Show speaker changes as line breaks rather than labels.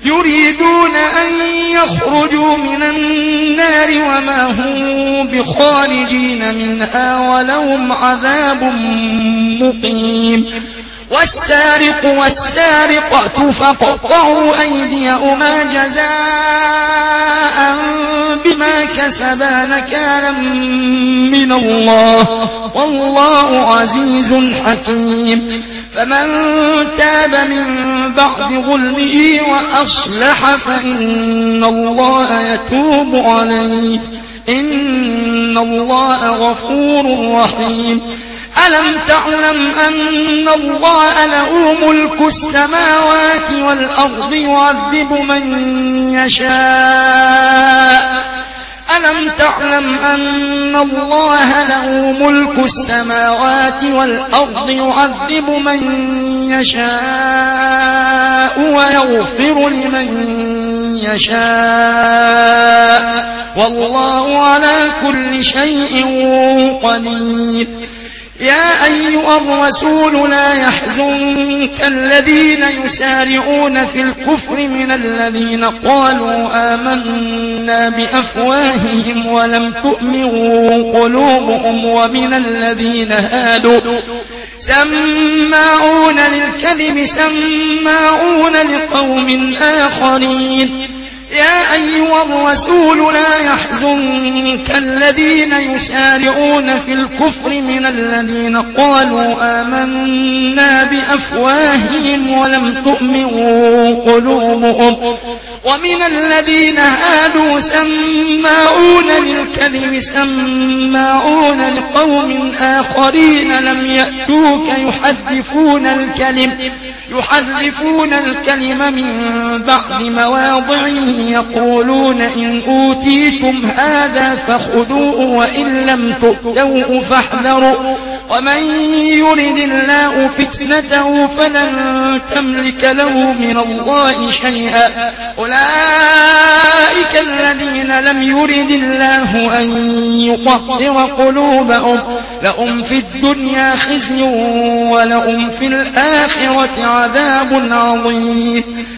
يريدون أن يخرجوا من النار وما هم بخارجين منها ولهم عذاب مقيم. والسارق والسارقة فاقطعوا أيديهما جزاء بما كسبا نكالا من الله والله عزيز حكيم. فمن تاب من بعد ظلمه وأصلح فإن الله يتوب عليه إن الله غفور رحيم. ألم تعلم أن الله له ملك السماوات والأرض يعذب من يشاء ألم تعلم أن الله له ملك السماوات والأرض يعذب من يشاء ويغفر لمن يشاء والله على كل شيء قدير. يا أيها الرسول لا يحزنك الذين يسارعون في الكفر من الذين قالوا آمنا بأفواههم ولم تؤمن قلوبهم ومن الذين هادوا سماعون للكذب سماعون لقوم آخرين. يا أيها الرسول لا يحزنك الذين يسارعون في الكفر من الذين قالوا آمنا بأفواههم ولم تؤمن قلوبهم ومن الذين هادوا سماعون للكذب سماعون لقوم آخرين لم يأتوك يحرفون الكلم من بعد مواضعه يقولون إن أوتيتم هذا فخذوه وإن لم تؤتوه فاحذروا ومن يرد الله فتنته فلن تملك له من الله شيئا. أولئك الذين لم يرد الله أن يطهر قلوبهم لهم في الدنيا خزي ولهم في الآخرة عذاب عظيم.